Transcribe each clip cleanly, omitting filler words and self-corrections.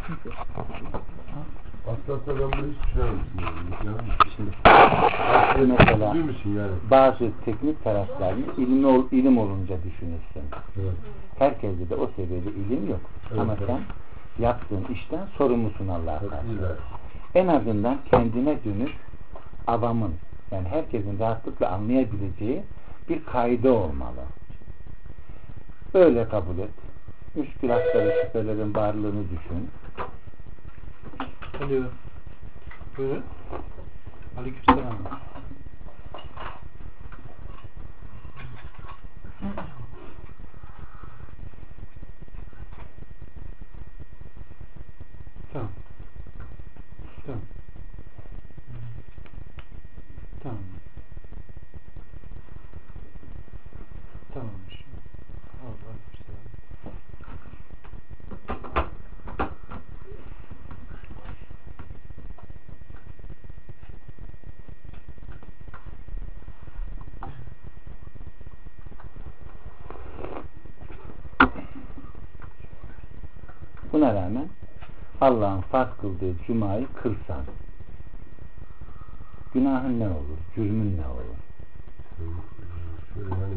Aslında ben bunu hiç düşünememiştim. Şimdi mesela Yani. bazı teknik taraflarını ilim olunca düşünürsün. Evet. Herkeste de o seviyede ilim yok. Evet, ama evet. sen yaptığın işten sorumlusun Allah'a karşı. Evet. En azından kendine dönük avamın, yani herkesin rahatlıkla anlayabileceği bir kaide olmalı. Öyle kabul et. Müşkülatları, şüphelerin varlığını düşün. Alo. Buyurun. Aleykümselam. Tamam. Tamam. Tamam. Tamammış. Aleykümselam. Buna rağmen Allah'ın farz kıldığı cumayı kılsan günahın ne olur? Cürmün ne olur? Şöyle yani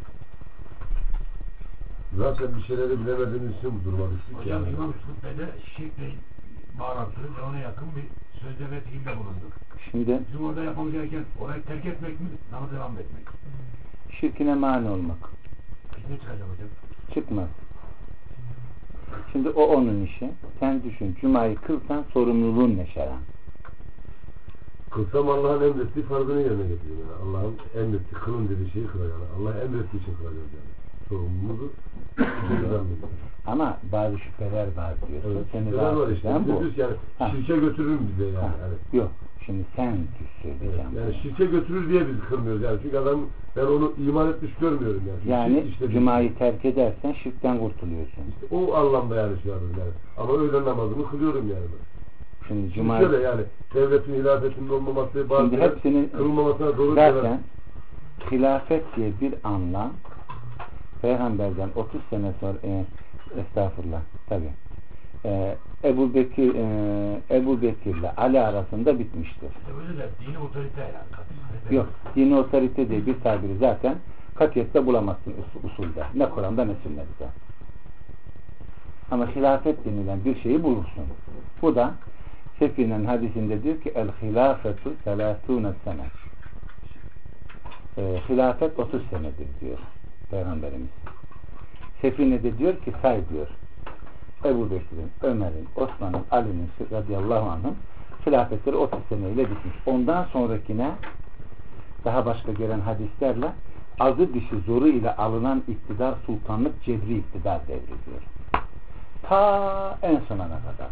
zaten bir şeyleri bilemediğimiz için bu duruma düştük. Hocam yani. İmam Yusuf Bey'de şirkle bağlantılı ve ona yakın bir sözde ve fiilde bulunduk. Şimdi bizim orada yapmamız gereken orayı terk etmek mi? Namaz devam etmek. Şirkine mani olmak. Ne çıkacak hocam? Çıkmaz. Şimdi o onun işi. Sen düşün. Cuma'yı kılsan sorumluluğun ne şer'an? Kılsam Allah'ın emrettiği farzını yerine getiriyor. Yani Allah'ın emrettiği kılın dediği şeyi kılacağım. Allah emrettiği için kılacağız yani. Sorumluluğu ama bazı şüpheler var diyorsun. Evet, seni rahatsız eden bu. Yani şirke götürür mü bize yani? Yok. Şimdi sen söyleyeceğim. Evet, yani şirke götürür diye biz kılmıyoruz yani. Çünkü adam ben onu iman etmiş görmüyorum yani. Yani cumayı terk edersen şirkten kurtuluyorsun. İşte o anlamda yani şey yapıyorum yani. Ama öğlen namazını kılıyorum yani ben. Şimdi cumayı şöyle yani devletin hilafetinin olmaması bazı hepsinin kılınmamasına doğru zaten hilafet diye bir anlam Peygamberden 30 sene sonra estağfurullah tabi Ebu Bekir'le Ali arasında bitmiştir. Öyle de dini otorite yani. Yok, dini otorite diye bir tabiri zaten katiyette bulamazsın usulde. Ne Kur'an'da ne sünnette. Ama hilafet denilen bir şeyi bulursun. Bu da Sefine'nin hadisinde diyor ki el hilafetu 30 sene. Hilafet 30 senedir diyor Peygamberimiz. Sefine'de diyor ki say diyor. Ebu Bekir'in, Ömer'in, Osman'ın, Ali'nin radıyallahu anh'ın hilafetleri 30 seneyle bitmiş. Ondan sonrakine daha başka gelen hadislerle azı dişi zoru ile alınan iktidar sultanlık cebri iktidar devrediyor. Ta en sonuna kadar.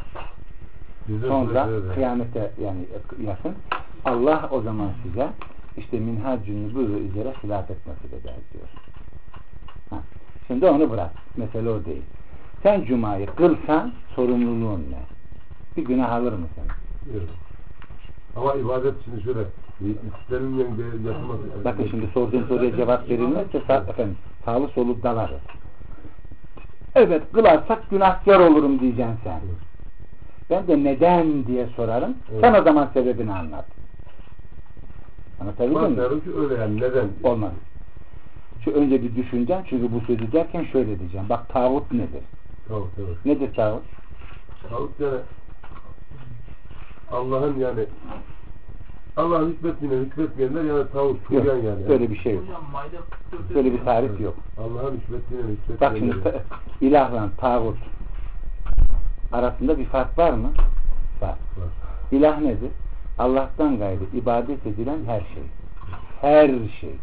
Sonra kıyamete yani yakın Allah o zaman size işte minhacün nübüvve üzere hilafet nasip eder diyor. Şimdi onu bırak. Mesele o değil. Sen cumayı kılsan sorumluluğun ne? Bir günah alır mısın? Evet. Ama ibadet şimdi şöyle istenilmeyen yapılması. Bakın şimdi sorduğun soruya cevap verilmezse efendim sağlı soluk dalarız. Evet kılarsak günahkar olurum diyeceksin sen. Evet. Ben de neden diye sorarım. Evet. Sen o zaman sebebini anlat. Anlatabildim mi? Anlatıyorum ki öyle yani neden? Olmaz. Şu önce bir düşüneceğim çünkü bu sözü derken şöyle diyeceğim. Bak tağut nedir? Tağut evet. Nedir tağut? Tağut yani Allah'ın yani Allah'ın hükmetmeyenler yani tağut, tuğyan yani. Böyle bir şey yok. Böyle bir tarif yok. Allah'ın hükmetmeyenler. Bak şimdi ilahla tağut arasında bir fark var mı? Var. İlah nedir? Allah'tan gayrı ibadet edilen her şey. Her şey.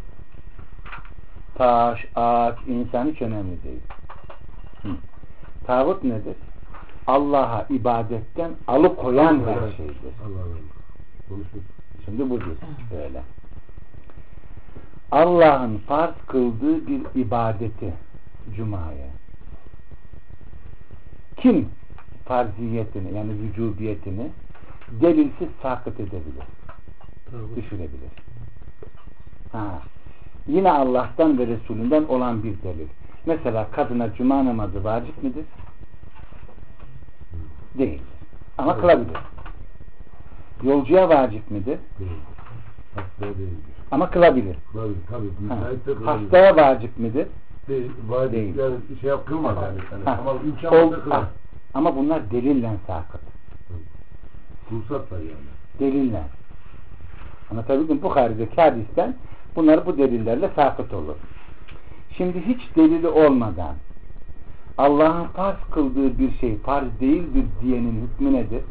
Taş, ağaç, insan hiç önemli değil. Tağut nedir? Allah'a ibadetten alıkoyan her şeydir. Şimdi bu böyle. Allah'ın farz kıldığı bir ibadeti Cuma'ya kim farziyetini yani vücubiyetini delilsiz sakıt edebilir? Düşürebilir. Yine Allah'tan ve Resulünden olan bir delil. Mesela kadına cuma namazı vacip midir? Değildir. Ama kılabilir. Yolcuya vacip midir? Değil. Hastaya değildir. Ama kılabilir. Kılabilir. Tabii. Müsait de kılabilir. Hastaya vacip midir? Değil. Vacip. Değil. Yani şey kılmaz yani. Ama imkan varsa kılmaz. Ama bunlar delille sakıt. Ruhsat var yani. Deliller. Anlatabildim mi? Bukhari'deki hadisten bunlar bu delillerle sakıt olur. Şimdi hiç delili olmadan Allah'ın farz kıldığı bir şey farz değildir diyenin hükmü nedir?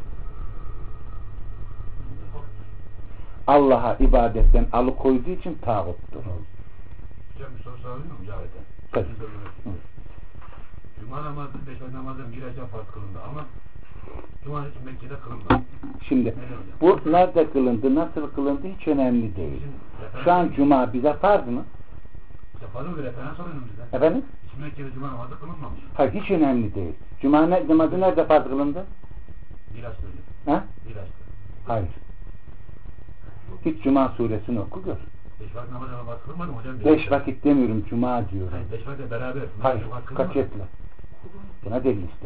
Allah'a ibadetten alıkoyduğu için tağuttur. Hocam bir soru sorabilir miyim Cahit'e? Tabii. Cuma namazı, 5 vakit namazın bir ayda farz kılındı ama Cuma hiç Mekke'de kılındı. Şimdi bu nerede kılındı, nasıl kılındı hiç önemli değil. Şu an Cuma bize farz mı? Farz bir referans alın bizden. Efendim? Hiç Mekke'de Cuma namazı kılınmamış. Hayır, hiç önemli değil. Cuma namazı nerede farz kılındı? Miraç'ta hocam. Ha? Miraç'ta. Hayır. Hiç Cuma suresini oku gör. 5 vakit namaz kılmadı mı hocam? 5 vakit demiyorum, Cuma diyorum. Hayır, 5 vakit beraber. Hayır, kaçetle. Buna delil ister.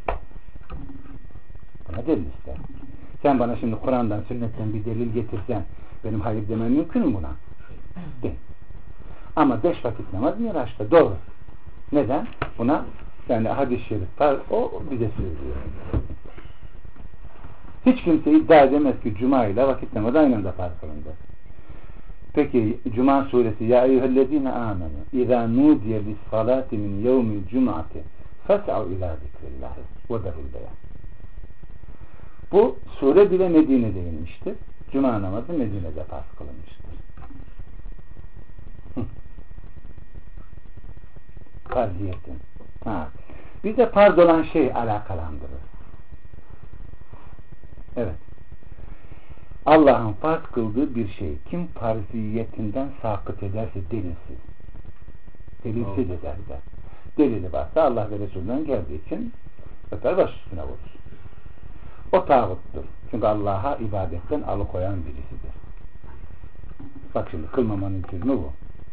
Buna delil ister. Sen bana şimdi Kur'an'dan, sünnetten bir delil getirsen benim hayır demem mümkün mü buna? Değil. Ama 5 vakit namaz Miraç'ta. Doğru. Neden? Buna yani hadis-i şerif var. O bize söylüyor. Hiç kimse iddia edemez ki Cuma ile vakit namazı aynı anda farz kılındı. Peki Cuma suresi Ya eyyühellezine amenu İzâ nudiye lissalâti min yevmil cum'ati fes'av ilâ zikrillahi ve derul beyan. Bu sure bile Medine'de inmiştir. Cuma namazı Medine'de farz kılınmıştır. Farziyetin. Bize farz olan şey alakalandırır. Evet. Allah'ın farz kıldığı bir şey kim farziyetinden sakıt ederse delilsiz. Delilsiz ederse. Delili varsa Allah ve Resulü'nden geldiği için öper baş üstüne vurur. O tağuttur. Çünkü Allah'a ibadetten alıkoyan birisidir. Bak şimdi kılmamanın hükmü bu.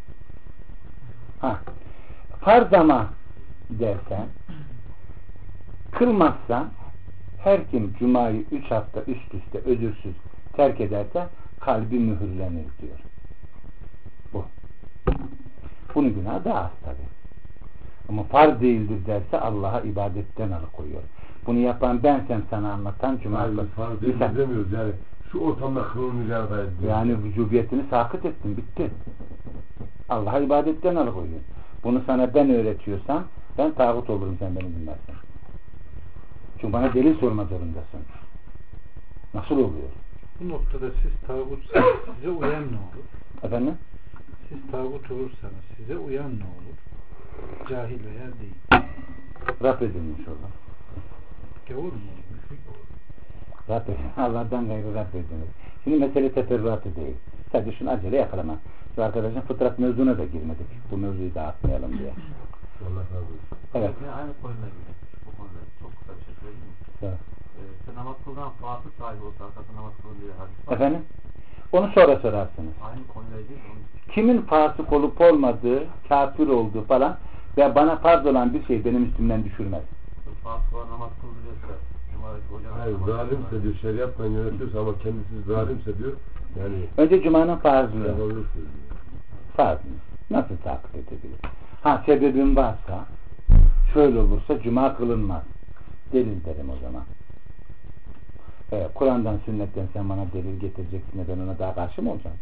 Farz ama dersen kılmazsan her kim Cuma'yı 3 hafta üst üste özürsüz terk ederse kalbi mühürlenir diyor. Bu. Bunun günahı daha az tabi. Ama farz değildir derse Allah'a ibadetten alıkoyuyor. Bunu yapan bensem sana anlatan Cuma'yı farz değildir demiyoruz yani. Şu ortamda kılınmayacağını da ediyor. Yani vücubiyetini sakıt ettin, bitti. Allah'a ibadetten alıkoyuyor. Bunu sana ben öğretiyorsam ben tağut olurum sen beni bilmezsen. Çünkü bana delil sorma zorundasın. Nasıl oluyor? Bu noktada siz tağutsanız size uyan ne olur? Efendim? Siz tağut olursanız size uyan ne olur? Cahil veya değil. Rab edilmiş olur. Gavur mu olur? Rab edilmiş. Allah'tan gayrı Rab edilmiş. Şimdi mesele teferruatı değil. Sadece şunu acele yakalama. Şu arkadaşın fıtrat mevzuna da girmedik. Bu mevzuyu dağıtmayalım diye. Allah razı olsun. Evet. Aynı konuyla ilgili. Bu konuda çok kısa bir şey söyleyeyim mi? Evet. Sen namaz kıldan fasıl sahibi olsa arkasında namaz kılın diye hadis var. Efendim? Onu sonra sorarsınız. Aynı konuyla ilgili. Kimin fasık olup olmadığı, kafir olduğu falan ve bana farz olan bir şey benim üstümden düşürmez. Fasıl var namaz kıldırıyorsa hayır, zalimse diyor, şeriatla yönetiyorsa ama kendisi zalimse diyor yani önce Cuma'nın farzı. Farz mı? Nasıl takip edebilir? Sebebin varsa şöyle olursa Cuma kılınmaz. Delil derim o zaman. Kur'an'dan, sünnetten sen bana delil getireceksin de ben ona daha karşı mı olacağım?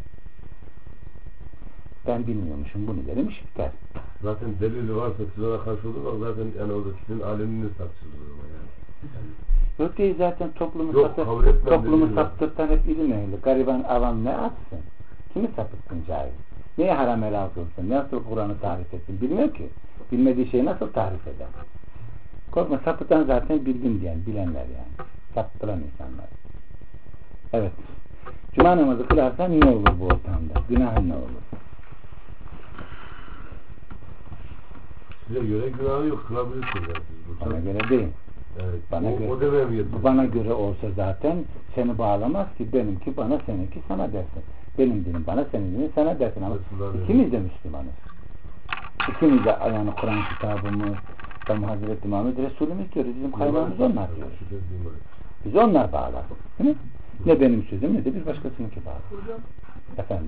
Ben bilmiyormuşum bunu derim, iş biter. Zaten delili varsa siz ona karşı olurlar zaten yani orada sizin aleminiz tartışılır yani. Yok değil zaten toplumu saptırtan hep ilim ehli. Gariban avam ne atsın? Kimi sapıttın cahil? Neye haram helal kılsın? Nasıl Kur'an'ı tarif etsin? Bilmiyor ki. Bilmediği şeyi nasıl tarif eder? Korkma, sapıtan zaten bildim diyen, bilenler yani. Saptıran insanlar. Evet. Cuma namazı kılarsan ne olur bu ortamda? Günahın ne olur? Size göre günahı yok. Kılabilirsiniz yani siz. Bana göre değil. Evet. O bana göre olsa zaten seni bağlamaz ki benimki bana, seninki sana dersin. Benim dinim bana, senin dinin sana dersin ama ikimiz de Müslümanız. İkimiz de yani Kur'an kitabımız, Tam Hazreti Muhammed Resulümüz diyoruz. Bizim kaynağımız onlar diyor. Şüphe duymayın. Biz onlar bağlar. Değil mi? Ne benim sözüm ne de bir başkasınınki bağlar. Hocam, Efendim.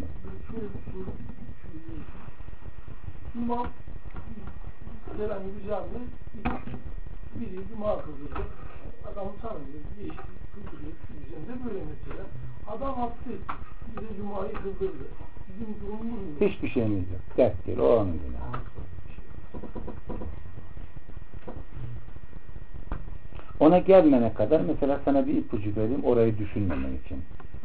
İmam herhangi bir camide biri cuma kıldıracak. Adam tanımıyor, geçti, kıldırıyor. Bizim de böyle mesela. Adam hafta etti. Bize cumayı kıldırdı. Bizim durumumuz mu? Hiçbir şeyimiz yok. Dert değil. O onun günahı. Ona gelmene kadar mesela sana bir ipucu vereyim orayı düşünmemen için.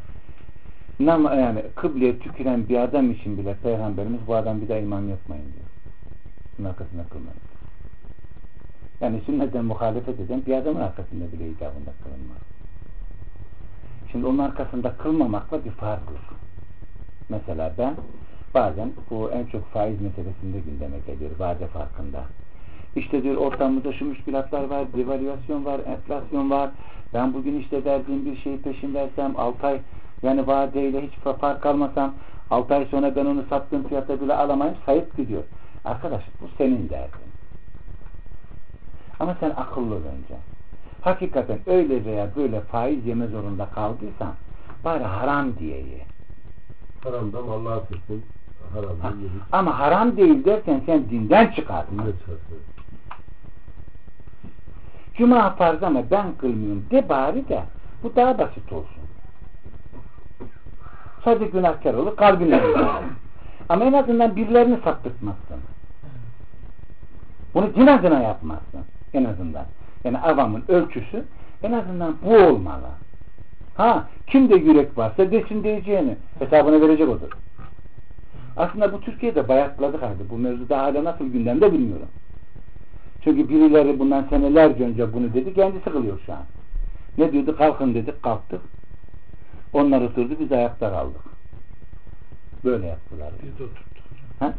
Yani kıbleye tüküren bir adam için bile Peygamberimiz bu adam bir daha imam yapmayın diyor. Bunun arkasında kılmayın. Yani sünnetten muhalefet eden bir adamın arkasında bile icabında kılınmaz. Şimdi onun arkasında kılmamakla bir fark var. Mesela ben bazen bu en çok faiz meselesinde gündeme geliyor vade farkında. İşte diyor ortamımızda şu müşkilatlar var, devalüasyon var, enflasyon var. Ben bugün işte verdiğim bir şeyi peşin versem 6 ay yani vadeyle hiç fark almasam 6 ay sonra ben onu sattığım fiyata bile alamayayım sayıp gidiyor. Arkadaş bu senin derdin. Ama sen akıllı ol önce. Hakikaten öyle veya böyle faiz yeme zorunda kaldıysan bari haram diye ye. Haramdan Allah'a affetsin. Haramdan yedik. Ama haram değil dersen sen dinden çıkarsın. Ne çıkarsın? Cuma farz ama ben kılmıyorum de bari de bu daha basit olsun. Sadece günahkar olur kalbine ama en azından birilerini saptırtmazsın. Bunu din adına yapmazsın. En azından. Yani avamın ölçüsü en azından bu olmalı. Ha, kimde yürek varsa desin diyeceğini hesabını verecek odur. Aslında bu Türkiye'de bayatladık artık. Bu mevzuda hala nasıl gündemde bilmiyorum. Çünkü birileri bundan senelerce önce bunu dedi, kendisi kılıyor şu an. Ne diyordu? Kalkın dedik, kalktık. Onlar oturdu, biz ayakta kaldık. Böyle yaptılar. Biz de oturduk. Ha?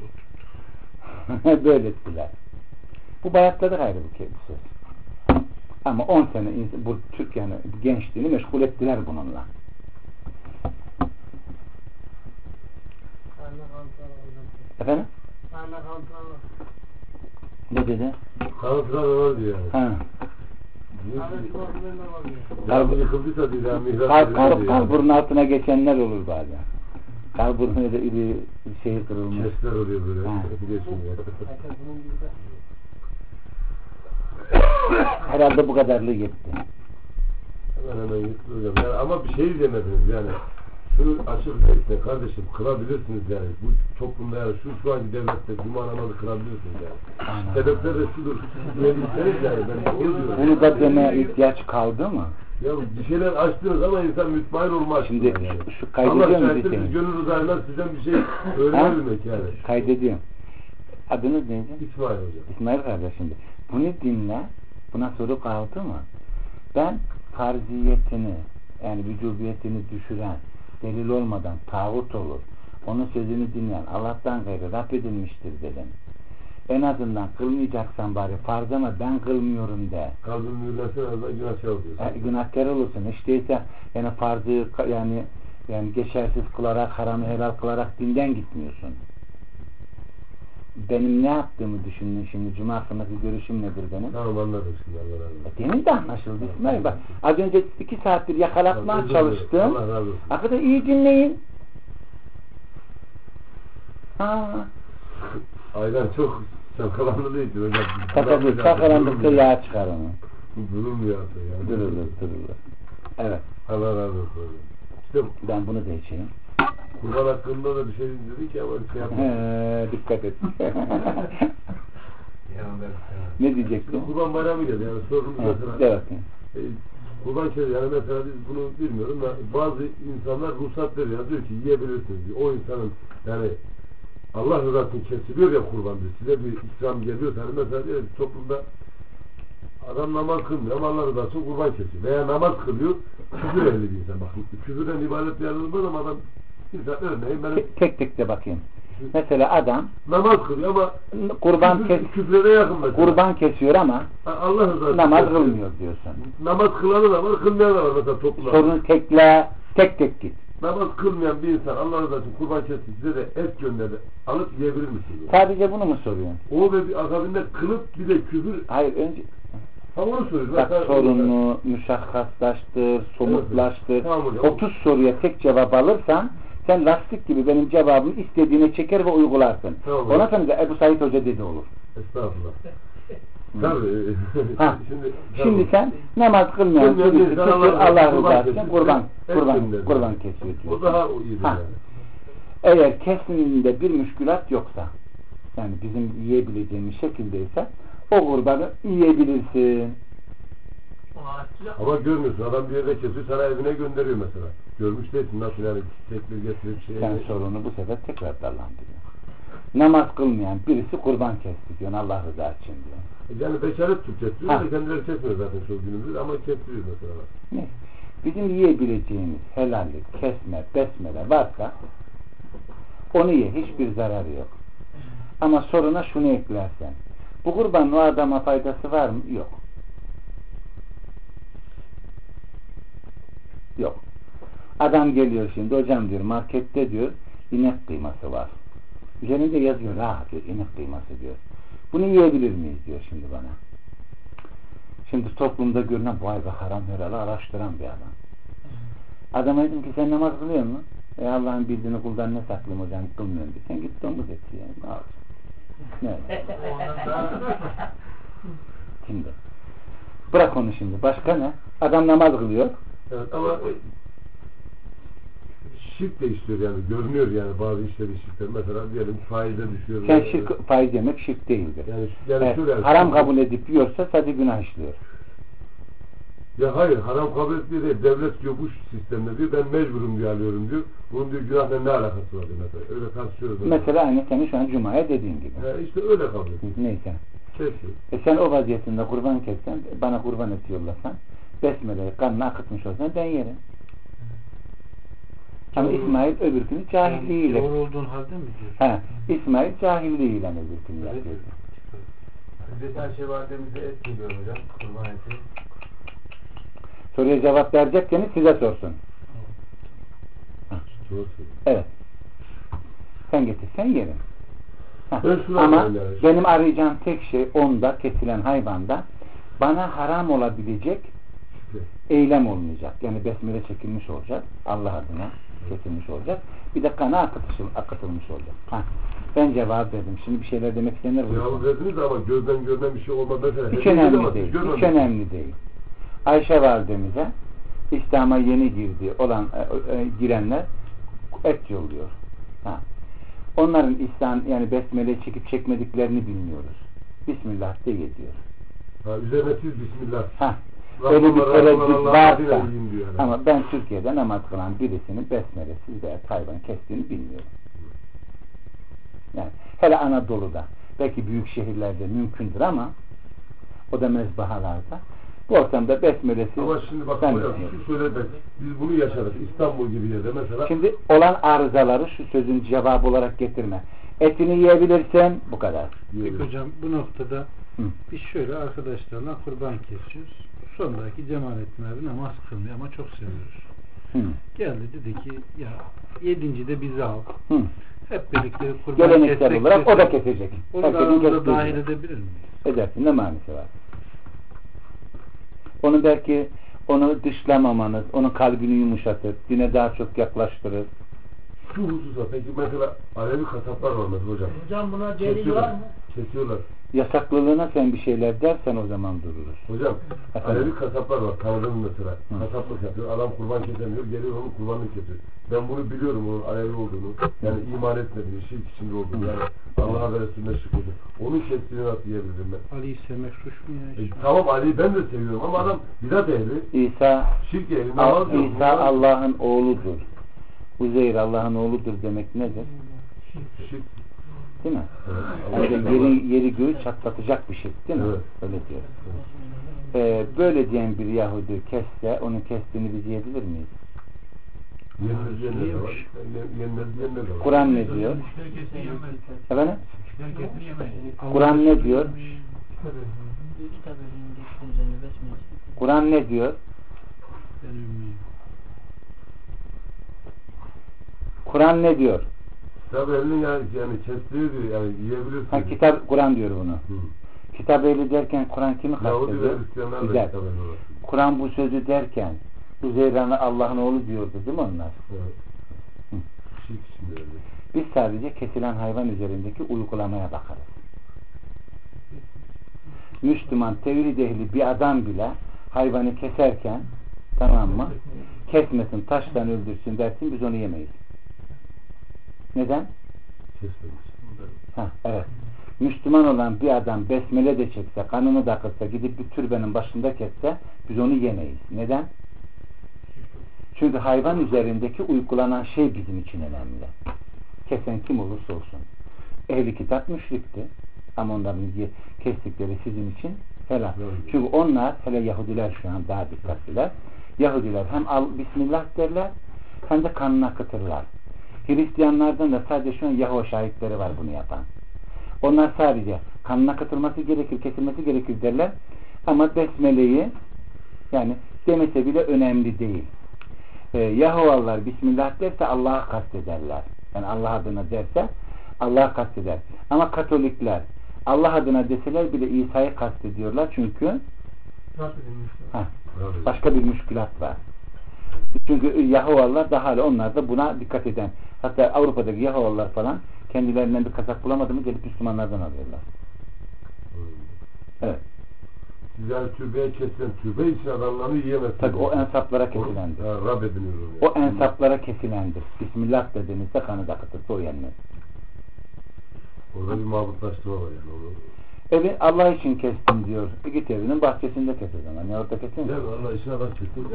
Böyle ettiler. Bu bayatladık ayrı bu söz. Ama 10 sene bu Türkiye'nin gençliğini meşgul ettiler bununla. Efendim? Ne dedi? Kanıtlar var diyor yani. Ha. Cami yıkıldıysa diyor ya mihrap Kalburun altına geçenler olur bazen. Kalburun öyle bir şey kırılmış. Kesler oluyor böyle. Herhalde bu kadarlığı yetti. Hemen yıkılıyor. Yani ama bir şey demediniz yani. Şunu açık etme kardeşim, kılabilirsiniz yani. Bu toplumda yani şu anki devlette cuma namazı kılabilirsiniz yani. Aynen. Sebepler de şudur. Diyebilirsiniz yani. Ben onu diyorum. Bunu da demeye ihtiyaç kaldı mı? Ya bir şeyler açtınız ama insan mütmail olmaz. Şimdi yani. şu kaydediyor Allah mu şahittir senin? biz gönül rızayla sizden bir şey öğrenebilmek yani. Kaydediyorum. Adınız neydi? İsmail hocam. İsmail kardeşim. Bunu dinle. Buna soru kaldı mı? Ben farziyetini yani vücubiyetini düşüren delil olmadan tağut olur. Onun sözünü dinleyen Allah'tan gayrı Rab edilmiştir dedim. En azından kılmayacaksan bari farz ama ben kılmıyorum de. Kalbin mühürlensen azından günahkar oluyorsun. Günahkar olursun. İşteyse yani farzı yani geçersiz kılarak haramı helal kılarak dinden gitmiyorsun. Benim ne yaptığımı düşündün şimdi. Cuma hakkındaki görüşüm nedir benim? Tamam anladım şimdi Allah razı olsun. Demin de anlaşıldı İsmail. Bak az önce 2 saattir yakalatmaya çalıştım. Allah razı olsun. Arkadaşlar iyi dinleyin. Ha. Aynen çok şakalandı değil hocam. Şakalandıkça yağ çıkar onu. Durulmuyor aslında yani. Durulur. Evet. Allah razı olsun hocam. İşte ben bunu da içeyim. kurban hakkında da bir şey dedi ki ama şey yapmadım. Dikkat et. Yanında Ne diyecektin? Kurban bayramı geldi yani sorumuz mesela. Evet. Kurban şey yani mesela biz bunu bilmiyorum da bazı insanlar ruhsat veriyor diyor ki yiyebilirsiniz diyor. O insanın yani Allah rızası için kesiliyor ya kurban diyor. Size bir ikram geliyor yani mesela diyor toplumda adam namaz kılmıyor ama Allah rızası için kurban kesiyor. Veya namaz kılıyor küfür ehli bir insan. Bakın küfürden ibadet yarılmaz ama adam insan örneğin benim tek de bakayım. Mesela adam namaz kılıyor ama küfrede yakın mesela. Kurban kesiyor ama Allah rızası namaz kılmıyor diyorsun. Namaz kılanı da var, kılmayan da var mesela toplumda. Sorun tek git. namaz kılmayan bir insan Allah razı olsun kurban kesti size de et gönderdi. Alıp yiyebilir misiniz? Sadece bunu mu soruyorsun? O ve bir akabinde kılıp bir de küfür. Hayır, önce Ha onu soruyoruz. bak, sorunu müşakkaslaştır, somutlaştır. Tamam hocam. 30 soruya tek cevap alırsan sen lastik gibi benim cevabımı istediğine çeker ve uygularsın. Tamam, Ona sonra da Ebu Said Hoca dedi olur. Estağfurullah. Tabii. Ha. Şimdi Şimdi sen namaz kılmayan Kılmayan birisi bir insan tutuyor, Allah Allah kurban rızası için kesiyor, kurban kurban kesiyor diyor. o daha iyidir Ha. yani. Eğer kesinlikle bir müşkülat yoksa, yani bizim yiyebileceğimiz şekildeyse o kurbanı yiyebilirsin. Ama görmüyorsun. Adam bir yerde kesiyor sana evine gönderiyor mesela. Görmüş değilsin nasıl yani tekbir getirip şey. Sen sorunu bu sefer tekrar dallandırıyor. Namaz kılmayan birisi kurban kesti diyor Allah rızası için diyor. Yani bekaret tut kesiyor. Ha. Da kendileri kesmiyor zaten şu günümüzde ama kestiriyor mesela. Ne? Bizim yiyebileceğimiz helallik, kesme, besmele varsa onu ye. Hiçbir zararı yok. Ama soruna şunu eklersen, bu kurbanın o adama faydası var mı? Yok. Yok. Adam geliyor şimdi, hocam diyor, markette diyor, inek kıyması var. Üzerinde yazıyor, diyor, inek kıyması diyor. Bunu yiyebilir miyiz diyor şimdi bana. Şimdi toplumda görünen, vay be haram herhalde araştıran bir adam. Adama dedim ki sen namaz kılıyor musun? Allah'ın bildiğini kuldan ne saklayayım hocam, kılmıyorum diyor. Sen git domuz eti yani, ne yapacaksın? Ne? Şimdi. Bırak onu şimdi. Başka ne? Adam namaz kılıyor. Evet ama şirk de istiyor yani. Görünüyor yani bazı işleri şirkler. Mesela diyelim faize düşüyor. Sen faiz yemek şirk değildir. Yani şöyle, haram kabul edip yiyorsa sadece günah işliyor. Ya hayır haram kabul ettiği değil. Devlet diyor bu sistemde diyor ben mecburum diyor alıyorum diyor. Bunun diyor günahla ne alakası var diyor mesela. Öyle tartışıyoruz. Mesela aynı senin şu an Cuma'ya dediğin gibi. İşte öyle kabul ediyor. Neyse. Kesiyor. Sen o vaziyetinde kurban kessen, bana kurban eti yollasan, besmeleyi kanına akıtmış olsan ben yerim. Ama İsmail öbürkünü cahilliğiyle. Doğru olduğun halde mi diyor? He, İsmail cahilliğiyle öbürkünü yapıyor. Hazreti şey validemize et geliyor hocam. Kurban eti. Soruya cevap verecekseniz size sorsun. Evet. Sen getirsen yerim. Ama benim arayacağım tek şey onda kesilen hayvanda bana haram olabilecek eylem olmayacak. Yani besmele çekilmiş olacak. Allah adına çekilmiş olacak. Bir de kana akıtılmış olacak. Ben cevap verdim. Şimdi bir şeyler demek isteyenler cevap verdiniz ama gözden görünen bir şey olmadı. Hiç önemli değil. Hiç önemli değil. Ayşe validemize İslam'a yeni girenler et yolluyor. Onların İslam yani besmele çekip çekmediklerini bilmiyoruz. Bismillah diye diyor. Üzerine siz Bismillah. Öyle bir tereddüt varsa yani. ama ben Türkiye'de namaz kılan birisinin besmelesiz veya hayvan kestiğini bilmiyorum. Yani hele Anadolu'da belki büyük şehirlerde mümkündür ama o da mezbahalarda bu ortamda besmelesi ama şimdi bak hocam şöyle biz bunu yaşadık İstanbul gibi yerde mesela. Şimdi olan arızaları şu sözün cevabı olarak getirme. Etini yiyebilirsin bu kadar. Peki hocam bu noktada biz şöyle arkadaşlarla kurban kesiyoruz. Sondaki Cemalettin abi namaz kılmıyor ama çok seviyoruz. Geldi dedi ki ya 7. de bizi al. Hep birlikte kurban geleneksel olarak o da kesecek. Onu aramızda dahil edebilir miyiz? Edersin, ne manisi var? Onu belki onu dışlamamanız, onun kalbini yumuşatır, dine daha çok yaklaştırır. Şu hususa peki mesela Alevi kasaplar var mesela hocam. Hocam buna delil var mı? Kesiyorlar. Yasaklılığına sen bir şeyler dersen o zaman dururuz. Hocam Alevi kasaplar var. Tanıdığım mesela. Kasaplık yapıyor. Adam kurban kesemiyor. Geliyor onun kurbanını kesiyor. Ben bunu biliyorum onun Alevi olduğunu. Yani iman etmediğini, şirk içinde olduğunu. Yani Allah'a ve Resulüne şirk olduğunu. Onun kestiğini nasıl yiyebilirim ben? Ali'yi sevmek suç mu ya? Tamam Ali'yi ben de seviyorum ama adam bidat ehli. Şirk ehli. İsa Allah'ın oğludur. Uzeyr Allah'ın oğludur demek nedir? Şirk. Değil mi? Evet. Yani yeri göğü çatlatacak bir şey değil mi? Evet. Öyle diyor. Evet. Böyle diyen bir Yahudi kesse onun kestiğini biz yiyebilir miyiz? Yenmez. Kur'an ne diyor? Efendim? Kur'an ne diyor? Kur'an ne diyor? Kur'an ne diyor? Kitap elinin yani kestiği diyor yani yiyebilirsin. Ha, kitap Kur'an diyor bunu. Hı. Kitap ehli derken Kur'an kimi kastediyor? Güzel. Kur'an bu sözü derken Uzeyr'e Allah'ın oğlu diyordu değil mi onlar? Evet. Hı. Şirk içinde öyle. Biz sadece kesilen hayvan üzerindeki uygulamaya bakarız. Müslüman tevhid ehli bir adam bile hayvanı keserken, tamam mı? Kesmesin, taştan öldürsün dersin, biz onu yemeyiz. Neden? Kesmemiş. Evet. Müslüman olan bir adam besmele de çekse, kanını da akıtsa, gidip bir türbenin başında kesse, biz onu yemeyiz. Neden? Çünkü hayvan üzerindeki uygulanan şey bizim için önemli. Kesen kim olursa olsun. Ehli kitap müşrikti. Ama onların kestikleri sizin için helal. Çünkü onlar, hele Yahudiler şu an daha dikkatliler. Yahudiler hem Bismillah derler, hem de kanını akıtırlar. Hristiyanlardan da sadece şu an Yahova şahitleri var bunu yapan. Onlar sadece kanın akıtılması gerekir, kesilmesi gerekir derler. Ama besmeleyi yani demese bile önemli değil. Yahovalılar Bismillah derse Allah'a kastederler. Yani Allah adına derse Allah'a kasteder. Ama Katolikler Allah adına deseler bile İsa'yı kastediyorlar çünkü başka bir müşkülat var. Çünkü Yahovalılar da hala onlar da buna dikkat eden. Hatta Avrupa'daki Yahovalılar falan kendilerinden bir kazak bulamadı mı gelip Müslümanlardan alıyorlar. Evet. Siz yani türbeye kesilen, türbe için adamlarını yiyemezsiniz. Tabii o ensaplara kesilendir. Rab ediniyor o ensaplara kesilendir. Bismillah dediğinizde kanı da akıtırsa o yenmez. Orada bir mabutlaştırma var yani. Evi Allah için kestim diyor. Git evinin bahçesinde kes o zaman. Ne orada kesin? Yani Allah için adam kestim.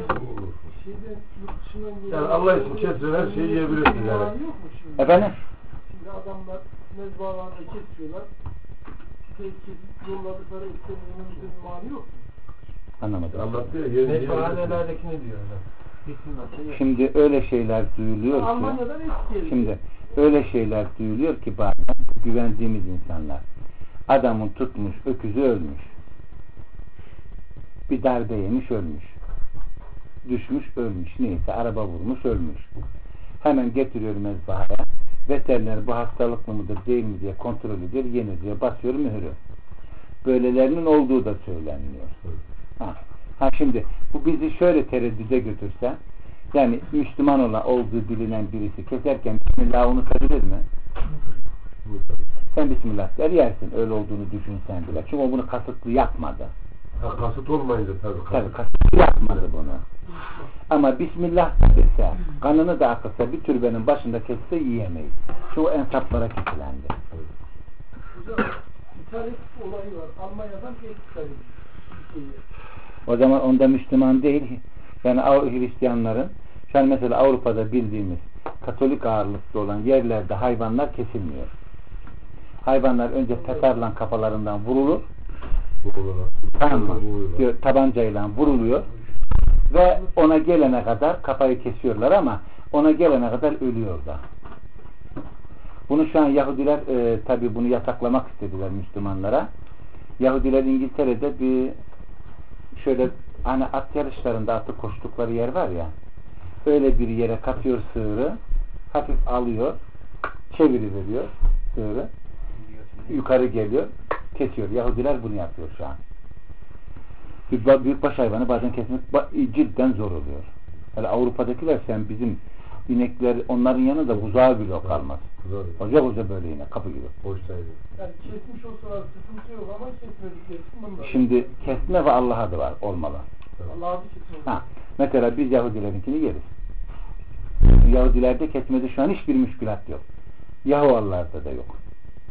Yani Allah için kesilen her şeyi yiyebilirsiniz yani. Efendim? Şimdi adamlar mezbalarda kesiyorlar. Yolladıkları etkilerinin mani yok mu? Anlamadım. Anlattı ya. Mezbahanelerdeki ne diyorlar? Şimdi öyle şeyler duyuluyor ki Almanya'dan etkileyelim. şimdi öyle şeyler duyuluyor ki bazen güvendiğimiz insanlar adamın tutmuş öküzü ölmüş, bir darbe yemiş ölmüş, düşmüş ölmüş, neyse araba vurmuş ölmüş, hemen getiriyor mezbahaya, veteriner bu hastalıklı mıdır değil mi diye kontrol ediyor, yeni diye basıyor mührü. Böylelerinin olduğu da söyleniyor. Şimdi bu bizi şöyle tereddüde götürse, yani Müslüman olan olduğu bilinen birisi keserken Bismillah onu kırılır mı? Sen Bismillah der yersin, öyle olduğunu düşünsen bile. Çünkü o bunu kasıtlı yapmadı. Kasıt olmayınca tabii. Tabii kasıtlı yapmadı bunu. Ama Bismillah dese, kanını da akıtsa, bir türbenin başında kesse yiyemeyiz. Çünkü o ensaplara kesilendi. Hocam, İtalya olayı var. Almanya'dan İtalya. O zaman onda Müslüman değil. Yani Hristiyanların, şu an mesela Avrupa'da bildiğimiz Katolik ağırlıklı olan yerlerde hayvanlar kesilmiyor. Hayvanlar önce tetarla kafalarından vurulur. Tamam mı? Tabancayla vuruluyor. Ve ona gelene kadar kafayı kesiyorlar ama ona gelene kadar ölüyor da. Bunu şu an Yahudiler tabi bunu yasaklamak istediler Müslümanlara. Yahudiler İngiltere'de bir şöyle hani at yarışlarında atı koştukları yer var ya, öyle bir yere katıyor sığırı, hafif alıyor, çeviriveriyor sığırı, yukarı geliyor, kesiyor. Yahudiler bunu yapıyor şu an. Büyükbaş hayvanı bazen kesmek cidden zor oluyor. Hele Avrupa'dakiler, sen bizim inekler, onların yanında buzağı bile kalmaz. Hoca böyle yine kapı gibi. Yani kesmiş olsalar sıkıntı yok ama kesmedikleri. Şimdi kesme ve Allah adı var, olmalı. Allah'ı kesin. Mesela biz Yahudilerinkini yeriz. Yahudilerde kesmede şu an hiçbir müşkülat yok. Yahuvalılarda da yok.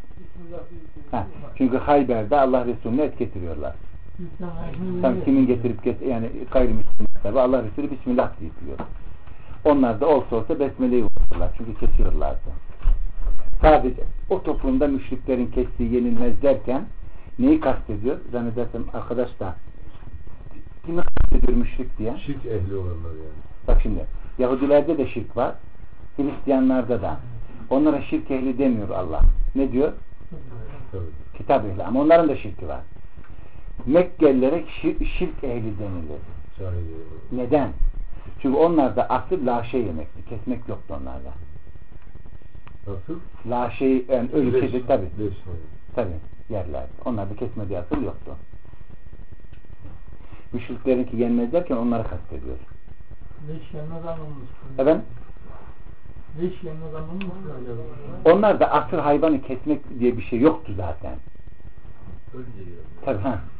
Çünkü Hayber'de Allah Resulü'ne et getiriyorlar. Tam kimin getirip yani gayrimüslimler ve Allah Resulü Bismillah diyor. Onlar da olsa besmeleyi vururlar. Çünkü kesiyorlardı. Sadece o toplumda müşriklerin kestiği yenilmez derken neyi kastediyor? Zannedersem arkadaş da kimi kastediyor müşrik diye? Şirk ehli olanlar yani. Bak şimdi Yahudilerde de şirk var. Hristiyanlarda da. Onlara şirk ehli demiyor Allah. Ne diyor? Tabii. Kitap ehli. Ama onların da şirki var. Mekkelilere şirk ehli denilir. Neden? Çünkü onlarda asıl laşe yemekti. Kesmek yoktu onlarda. Nasıl? La şey yani ölü kedi tabi. Leş. Tabi yerlerdi. Onlarda kesme diye asıl yoktu. Müşriklerinki yenmez derken onları kastediyor. Leş yenmez anlamında. Efendim? Leş yenmez anlamında. Onlar da asıl hayvanı kesmek diye bir şey yoktu zaten. Tabi ha.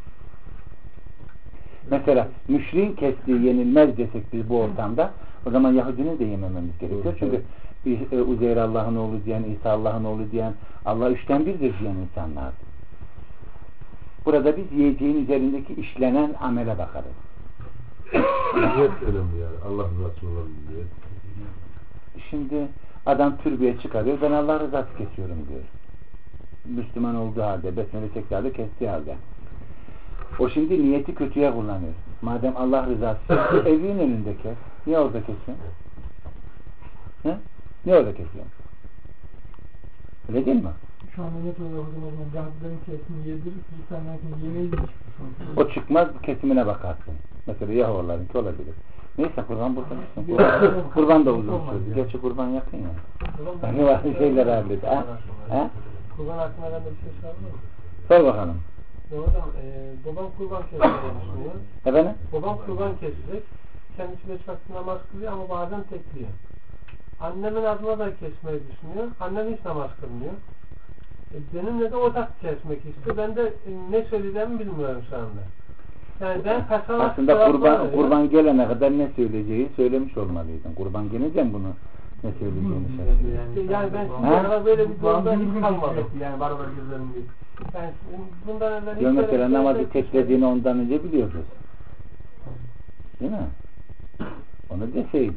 Mesela müşriğin kestiği yenilmez desek biz bu ortamda, o zaman Yahudinin de yemememiz gerekiyor. Çünkü Uzeyr Allah'ın oğlu diyen, İsa Allah'ın oğlu diyen, Allah üçten birdir diyen insanlar. Burada biz yiyeceğin üzerindeki işlenen amele bakarız. Niyet önemli yani. Allah rızası olan niyet. Şimdi adam türbeye çıkarıyor, ben Allah rızası kesiyorum diyor. Müslüman olduğu halde, besmele çektiği halde, kestiği halde. O şimdi niyeti kötüye kullanıyor. Madem Allah rızası evin önünde kes. Niye orada kesiyorsun? He? Niye orada kesiyorsun? Öyle değil mi? Şu anda net olarak o zaman Yahudilerin kesimini yedirip Hristiyanların yemeği de çıkmış. O çıkmaz, kesimine bakarsın. Mesela Yahudilerinki olabilir. Neyse kurban burada mısın? Kurban da uzun sürdü. Gerçi kurban yakın ya. Hani var şeyler halinde. He? Kurban hakkında ben de bir şey sorayım mı? Sor bakalım. Hocam babam kurban kesmeyi düşünüyor. Efendim? Babam kurban kesecek. Kendisi 5 vakit namaz kılıyor ama bazen tekliyor. Annemin adına da kesmeyi düşünüyor. Annem hiç namaz kılmıyor. Benimle de ortak kesmek istiyor. Ben de ne söyleyeceğimi bilmiyorum şu anda. Yani ben kaçamak aslında kurban gelene kadar ne söyleyeceği söylemiş olmalıydın. Kurban gelince bunu ne söyleyeceğini şaşırıyor. Yani ben sizlere böyle bir durumda hiç kalmadım. Yani barbar gözlerim gibi. Yani bundan evvel Diyor mesela namazı teklediğini ondan önce biliyorduk. Değil mi? Onu deseydi.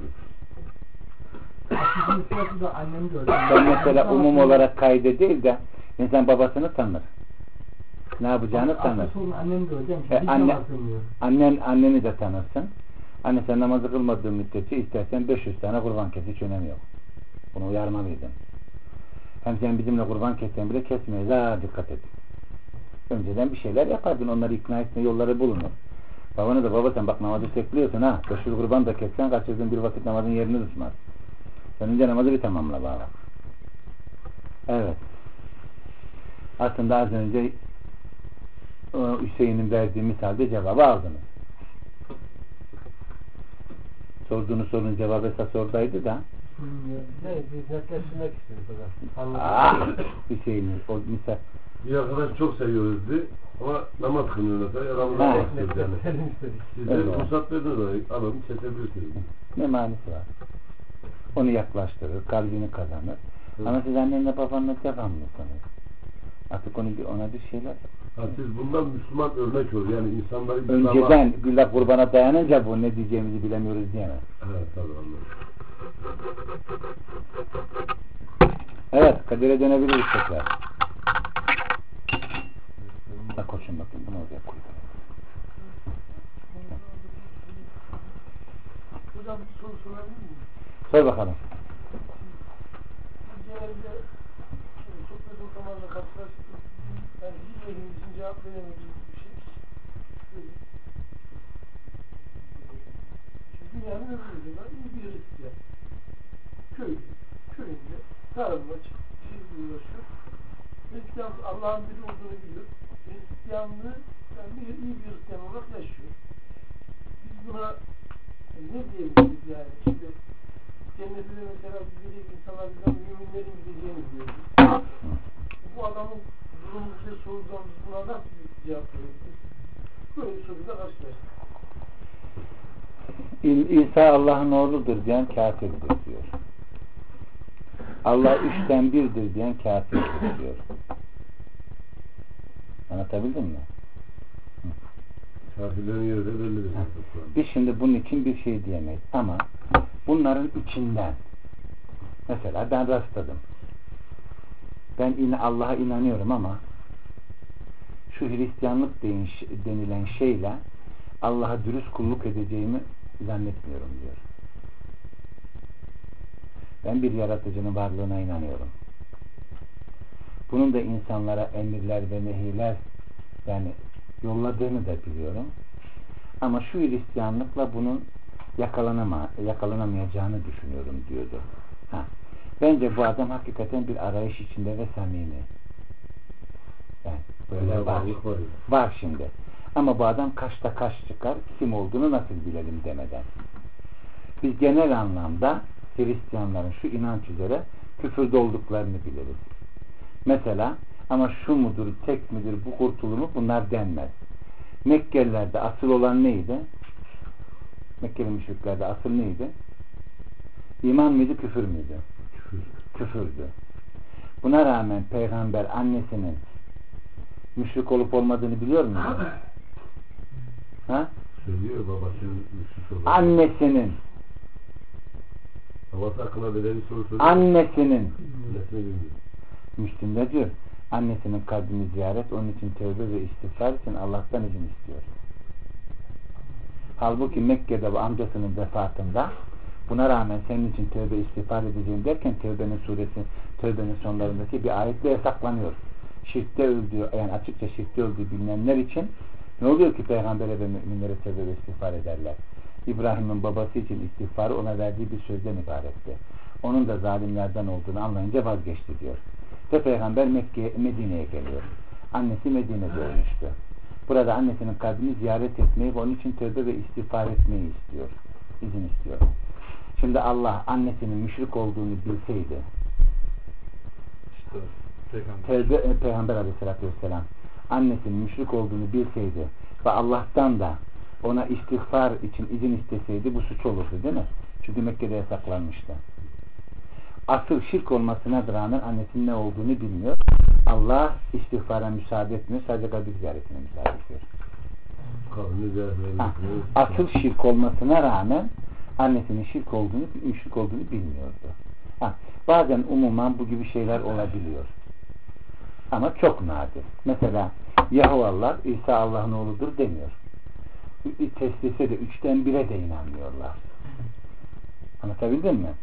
Ben mesela umum olarak kaydı değil de insan babasını tanır. Ne yapacağını tanır. Anneni de tanırsın. Anne sen namazı kılmadığın müddetçe istersen 500 tane kurban kes. Hiç önemi yok. Bunu uyarmalıydın. Hem sen bizimle kurban kessen bile kesmeyiz. Dikkat et. Önceden bir şeyler yapardın. Onları ikna etme yolları bulunur. Babanı da baba sen bak namazı tekliyorsun ha. 500 kurban da kessen kaçırdığın bir vakit namazın yerini tutmaz. Sen önce namazı bir tamamla baba. Evet. Aslında az önce Hüseyin'in verdiği misalde cevabı aldınız. Sorduğunuz sorunun cevabı esas oradaydı da. Biz netleştirmek istedik hocam. Hüseyin'in o misal. Bir arkadaş çok seviyoruz diye ama namaz kılıyor mesela. Ramazan bahsediyoruz yani. Siz de ruhsat verdiniz. Adamı kesebilirsiniz. Ne manisi var? Onu yaklaştırır, kalbini kazanır. Evet. Ama siz annenle babanla devamlısınız. Artık ona bir şeyler. Siz bundan Müslüman örnek olur. Yani insanları önceden gülla kurbana dayanınca bu ne diyeceğimizi bilemiyoruz diyemez. Evet tabii anladım. Evet, Kadir'e dönebiliriz tekrar. Bak koçum bakın bunu oraya koy. Hocam bir soru sorabilir miyim? Sor bakalım. Genelde sohbet ortamlarla karşılaştık. Yani bilmediğimizin cevap veremediğimiz bir şey. Dünyanın öbür ucunda iyi bir Hristiyan. Köyünde tarımla uğraşıyor. Hristiyan Allah'ın biri olduğunu biliyor. Hristiyanlığı yani iyi bir Hristiyan olarak yaşıyor. Biz buna ne diyebiliriz yani? Şimdi cennete de mesela gidecek insanlar bizden müminlerin gideceğini biliyoruz. Bu adamın durumu bize sorduğumuz biz buna nasıl bir cevap verebiliriz? Böyle bir soruyla karşılaştık. İsa Allah'ın oğludur diyen kafirdir diyor. Allah üçten birdir diyen kafirdir diyor. Anlatabildim mi? Kafirlerin yeri de bellidir. Biz şimdi bunun için bir şey diyemeyiz ama bunların içinden mesela ben rastladım. Ben Allah'a inanıyorum ama şu Hristiyanlık denilen şeyle Allah'a dürüst kulluk edeceğimi zannetmiyorum diyor. Ben bir yaratıcının varlığına inanıyorum. Bunun da insanlara emirler ve nehirler yani yolladığını da biliyorum. Ama şu Hristiyanlıkla bunun yakalanamayacağını düşünüyorum diyordu. Bence bu adam hakikaten bir arayış içinde ve samimi. Yani böyle var şimdi. Ama bu adam kaçta kaç çıkar, kim olduğunu nasıl bilelim demeden. Biz genel anlamda Hristiyanların şu inanç üzere küfürde olduklarını biliriz. Mesela ama şu mudur, tek midir, bu kurtulur mu, bunlar denmez. Mekkelilerde asıl olan neydi? Mekkeli müşriklerde asıl neydi? İman mıydı, küfür müydü? Küfürdü. Buna rağmen peygamber annesinin müşrik olup olmadığını biliyor mu? Ha? Söylüyor babasının müşrik olduğunu. Annesinin. Babası aklına böyle bir soru soruyor. Annesinin. bilmiyor. Müslüm'de diyor. Annesinin kabrini ziyaret, onun için tövbe ve istiğfar için Allah'tan izin istiyor. Halbuki Mekke'de bu amcasının vefatında buna rağmen senin için tövbe istiğfar edeceğim derken Tövbe'nin sonlarındaki bir ayetle yasaklanıyor. Şirkte öldüğü, yani açıkça şirkte öldüğü bilinenler için ne oluyor ki peygambere ve müminlere tövbe ve istiğfar ederler? İbrahim'in babası için istiğfarı ona verdiği bir sözden ibaretti. Onun da zalimlerden olduğunu anlayınca vazgeçti diyor. Ve peygamber Medine'ye geliyor. Annesi Medine'de ölmüştü. Burada annesinin kabrini ziyaret etmeyi ve onun için tövbe ve istiğfar etmeyi istiyor. İzin istiyor. Şimdi Allah annesinin müşrik olduğunu bilseydi, Peygamber Aleyhisselatü Vesselam annesinin müşrik olduğunu bilseydi ve Allah'tan da ona istiğfar için izin isteseydi bu suç olurdu değil mi? Çünkü Mekke'de yasaklanmıştı. Asıl şirk olmasına rağmen annesinin ne olduğunu bilmiyor. Allah istiğfara müsaade etmiyor. Sadece kabir ziyaretine müsaade ediyor. Asıl şirk olmasına rağmen annesinin müşrik olduğunu bilmiyordu. Bazen umuman bu gibi şeyler olabiliyor. Ama çok nadir. Mesela Yahuvalılar İsa Allah'ın oğludur demiyor. Teslise de 3'ten 1'e de inanmıyorlar. Anlatabildim mi?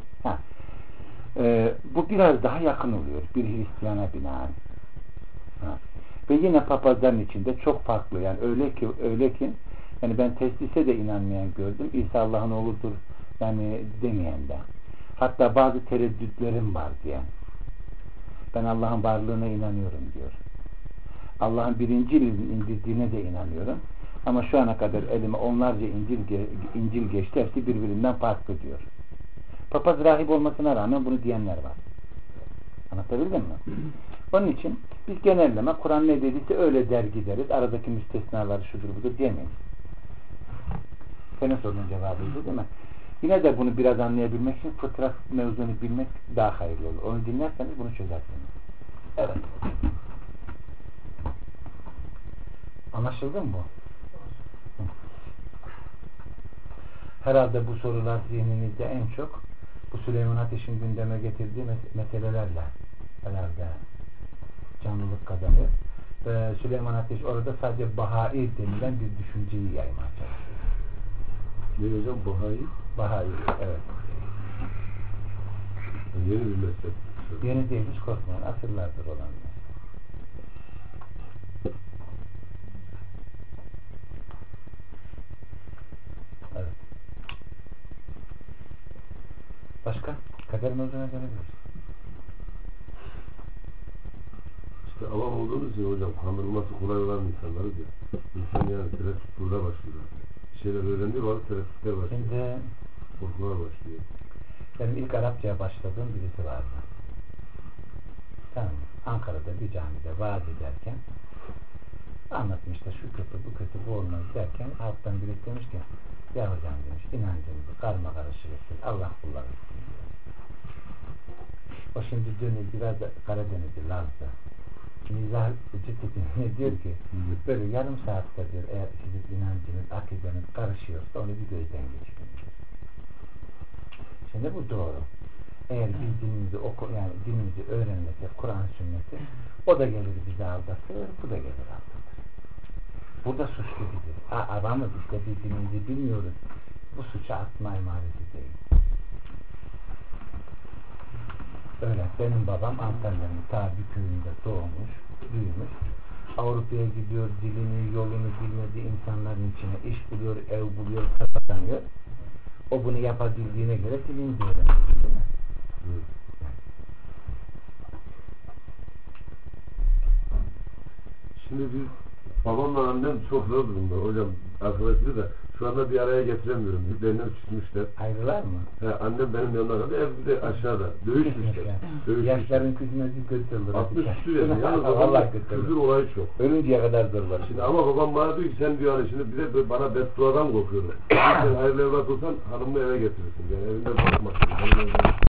Bu biraz daha yakın oluyor bir Hristiyana binaen. Ve yine papazların içinde çok farklı. Yani öyle ki yani ben teslise de inanmayan gördüm. İsa Allah'ın oğludur yani demeyen de. Hatta bazı tereddütlerim var diyen. Ben Allah'ın varlığına inanıyorum diyor. Allah'ın birinci indirdiğine de inanıyorum. Ama şu ana kadar elime onlarca İncil geçti. Hepsi birbirinden farklı diyor. Papaz rahip olmasına rağmen bunu diyenler var. Anlatabildim mi? Onun için biz genelleme Kur'an ne dediyse öyle der gideriz. Aradaki müstesnaları şudur budur diyemeyiz. Senin sorunun cevabıydı değil mi? Yine de bunu biraz anlayabilmek için fıtrat mevzunu bilmek daha hayırlı olur. Onu dinlerseniz bunu çözersiniz. Evet. Anlaşıldı mı bu? Herhalde bu sorular zihninizde en çok bu Süleyman Ateş'in gündeme getirdiği meselelerle herhalde canlılık kazanıyor. Ve Süleyman Ateş orada sadece Bahai denilen bir düşünceyi yaymaya çalışıyor. Ne hocam Bahai? Bahai, evet. Yeni bir meslek. Yeni değil, hiç korkmayın. Asırlardır olan bir meslek. Evet. Başka? Kader mevzuna dönebiliriz. İşte avam olduğumuz için hocam kandırılması kolay olan insanları diyor. İnsan yani tereddüt burada başlıyor. Şeyler öğrendiği var, tereddütler başlıyor. Şimdi korkular başlıyor. Benim ilk Arapçaya başladığım birisi vardı. Tamam. Ankara'da bir camide vaaz ederken anlatmıştı şu kötü bu kötü bu olmaz derken halktan birisi demiş ki ya hocam demiş inancımızı karma karışık etsin Allah kullanırsın diyor. O şimdi dönüyor biraz da Karadeniz'i Laz'da mizah ciddi diyor ki böyle yarım saatte diyor eğer sizin inancınız akideniz karışıyorsa onu bir gözden geçirin diyor. Şimdi bu doğru. Eğer biz dinimizi öğrenmesek Kur'an sünneti o da gelir bizi aldatır, bu da gelir aldatır. Burada suçlu biziz. Avamız işte biz dinimizi bilmiyoruz. Bu suça atma emaresi değil. Öyle. Benim babam Antalya'nın ta bir köyünde doğmuş, büyümüş. Avrupa'ya gidiyor, dilini, yolunu bilmediği insanların içine iş buluyor, ev buluyor, kazanıyor. O bunu yapabildiğine göre dilini öğrenmiş değil mi? Şimdi biz babamla annem çok zor durumda hocam. Arkadaşları da şu anda bir araya getiremiyorum. Birbirlerine küsmüşler. Ayrılar mı? Annem benim yanımda kaldı. Evde aşağıda. Dövüşmüşler. Yaşların küsmesi kötü olur. 60 küsür yaşında. Yalnız Allah babamda kötü küfür olur. olayı çok. Ölünceye kadar zorlar. Şimdi ama babam bana diyor ki sen diyor hani şimdi bir de bana bedduadan korkuyorum. Sen hayırlı evlat olsan hanımını eve getirirsin. Yani evinde bakmak.